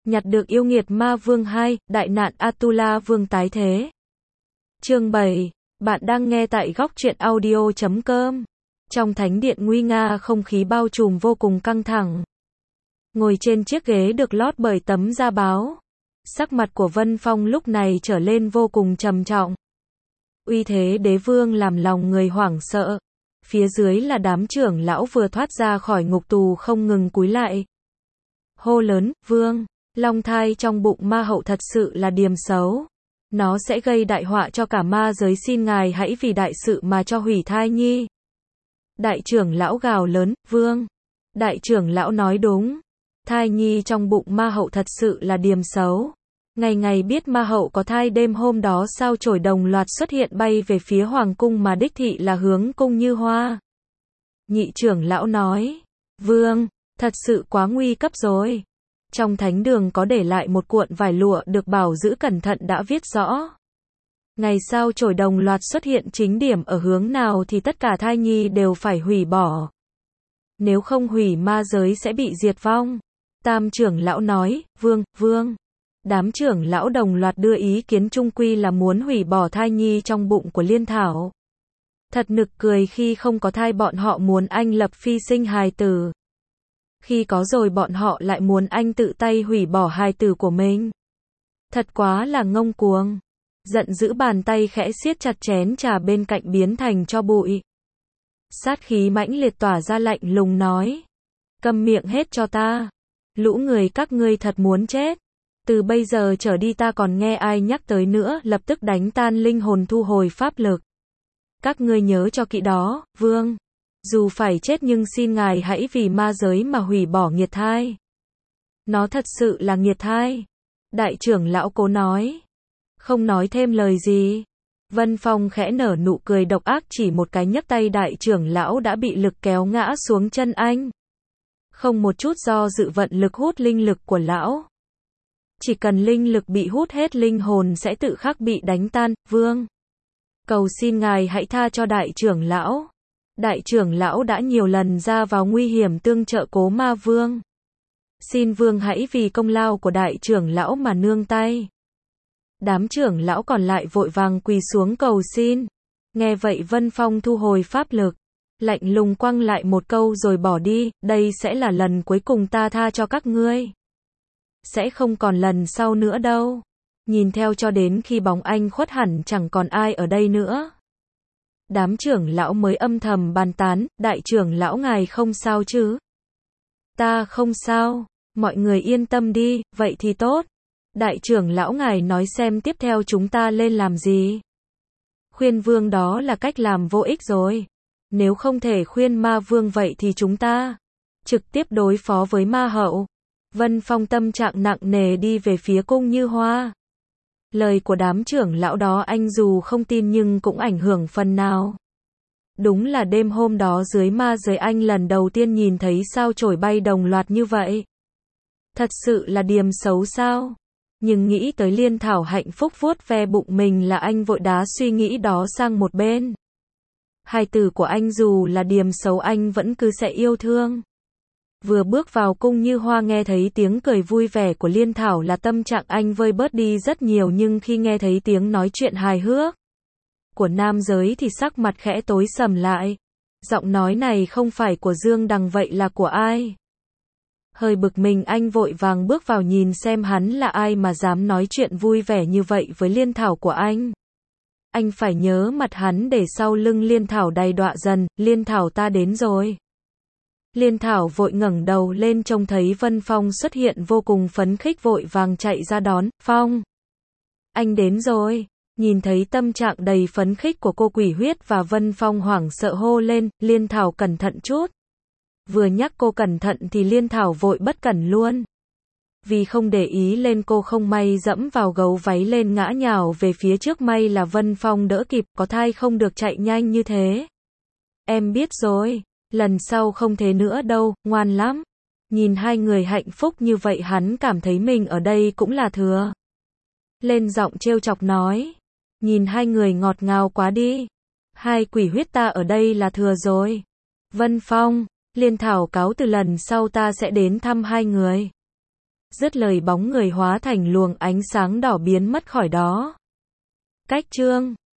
Nhặt được yêu nghiệt ma vương 2, đại nạn Atula vương tái thế. Chương 7, bạn đang nghe tại góc truyện audio.com. Trong thánh điện nguy nga không khí bao trùm vô cùng căng thẳng. Ngồi trên chiếc ghế được lót bởi tấm da báo. Sắc mặt của Vân Phong lúc này trở lên vô cùng trầm trọng. Uy thế đế vương làm lòng người hoảng sợ. Phía dưới là đám trưởng lão vừa thoát ra khỏi ngục tù không ngừng cúi lại. Hô lớn, vương, long thai trong bụng ma hậu thật sự là điềm xấu. Nó sẽ gây đại họa cho cả ma giới, xin ngài hãy vì đại sự mà cho hủy thai nhi. Đại trưởng lão gào lớn, vương. Đại trưởng lão nói đúng. Thai nhi trong bụng ma hậu thật sự là điềm xấu. Ngày ngày biết ma hậu có thai, đêm hôm đó sao chổi đồng loạt xuất hiện bay về phía hoàng cung mà đích thị là hướng cung Như Hoa. Nhị trưởng lão nói, vương, thật sự quá nguy cấp rồi. Trong thánh đường có để lại một cuộn vải lụa được bảo giữ cẩn thận đã viết rõ. Ngày sau chổi đồng loạt xuất hiện chính điểm ở hướng nào thì tất cả thai nhi đều phải hủy bỏ. Nếu không hủy ma giới sẽ bị diệt vong. Tam trưởng lão nói, vương. Đám trưởng lão đồng loạt đưa ý kiến, chung quy là muốn hủy bỏ thai nhi trong bụng của Liên Thảo. Thật nực cười, khi không có thai bọn họ muốn anh lập phi sinh hài tử. Khi có rồi bọn họ lại muốn anh tự tay hủy bỏ hài tử của mình. Thật quá là ngông cuồng. Giận dữ bàn tay khẽ siết chặt chén trà bên cạnh biến thành tro bụi. Sát khí mãnh liệt tỏa ra, lạnh lùng nói. Câm miệng hết cho ta. Lũ người các ngươi thật muốn chết. Từ bây giờ trở đi ta còn nghe ai nhắc tới nữa, lập tức đánh tan linh hồn, thu hồi pháp lực. Các ngươi nhớ cho kỹ đó, vương. Dù phải chết nhưng xin ngài hãy vì ma giới mà hủy bỏ nghiệt thai. Nó thật sự là nghiệt thai. Đại trưởng lão cố nói. Không nói thêm lời gì. Vân Phong khẽ nở nụ cười độc ác, chỉ một cái nhấc tay đại trưởng lão đã bị lực kéo ngã xuống chân anh. Không một chút do dự vận lực hút linh lực của lão. Chỉ cần linh lực bị hút hết, linh hồn sẽ tự khắc bị đánh tan, vương. Cầu xin ngài hãy tha cho đại trưởng lão. Đại trưởng lão đã nhiều lần ra vào nguy hiểm tương trợ cố ma vương. Xin vương hãy vì công lao của đại trưởng lão mà nương tay. Đám trưởng lão còn lại vội vàng quỳ xuống cầu xin. Nghe vậy Vân Phong thu hồi pháp lực. Lạnh lùng quăng lại một câu rồi bỏ đi, đây sẽ là lần cuối cùng ta tha cho các ngươi. Sẽ không còn lần sau nữa đâu. Nhìn theo cho đến khi bóng anh khuất hẳn chẳng còn ai ở đây nữa. Đám trưởng lão mới âm thầm bàn tán, đại trưởng lão ngài không sao chứ? Ta không sao, mọi người yên tâm đi, vậy thì tốt. Đại trưởng lão ngài nói xem tiếp theo chúng ta lên làm gì? Khuyên vương đó là cách làm vô ích rồi. Nếu không thể khuyên ma vương vậy thì chúng ta trực tiếp đối phó với ma hậu. Vân Phong tâm trạng nặng nề đi về phía cung Như Hoa. Lời của đám trưởng lão đó anh dù không tin nhưng cũng ảnh hưởng phần nào. Đúng là đêm hôm đó dưới ma giới anh lần đầu tiên nhìn thấy sao chổi bay đồng loạt như vậy. Thật sự là điềm xấu sao? Nhưng nghĩ tới Liên Thảo hạnh phúc vuốt ve bụng mình là anh vội đá suy nghĩ đó sang một bên. Hài tử của anh dù là điềm xấu anh vẫn cứ sẽ yêu thương. Vừa bước vào cung Như Hoa nghe thấy tiếng cười vui vẻ của Liên Thảo là tâm trạng anh vơi bớt đi rất nhiều, nhưng khi nghe thấy tiếng nói chuyện hài hước của nam giới thì sắc mặt khẽ tối sầm lại. Giọng nói này không phải của Dương Đằng vậy là của ai? Hơi bực mình anh vội vàng bước vào nhìn xem hắn là ai mà dám nói chuyện vui vẻ như vậy với Liên Thảo của anh. Anh phải nhớ mặt hắn để sau lưng Liên Thảo đầy đọa dần, Liên Thảo ta đến rồi. Liên Thảo vội ngẩng đầu lên trông thấy Vân Phong xuất hiện vô cùng phấn khích vội vàng chạy ra đón, Phong. Anh đến rồi. Nhìn thấy tâm trạng đầy phấn khích của cô Quỷ Huyết và Vân Phong hoảng sợ hô lên, Liên Thảo cẩn thận chút. Vừa nhắc cô cẩn thận thì Liên Thảo vội bất cẩn luôn. Vì không để ý lên cô không may dẫm vào gấu váy lên ngã nhào về phía trước, may là Vân Phong đỡ kịp, có thai không được chạy nhanh như thế. Em biết rồi. Lần sau không thế nữa đâu, ngoan lắm. Nhìn hai người hạnh phúc như vậy hắn cảm thấy mình ở đây cũng là thừa. Lên giọng trêu chọc nói. Nhìn hai người ngọt ngào quá đi. Hai Quỷ Huyết ta ở đây là thừa rồi. Vân Phong, Liên Thảo cáo từ lần sau ta sẽ đến thăm hai người. Dứt lời bóng người hóa thành luồng ánh sáng đỏ biến mất khỏi đó. Cách chương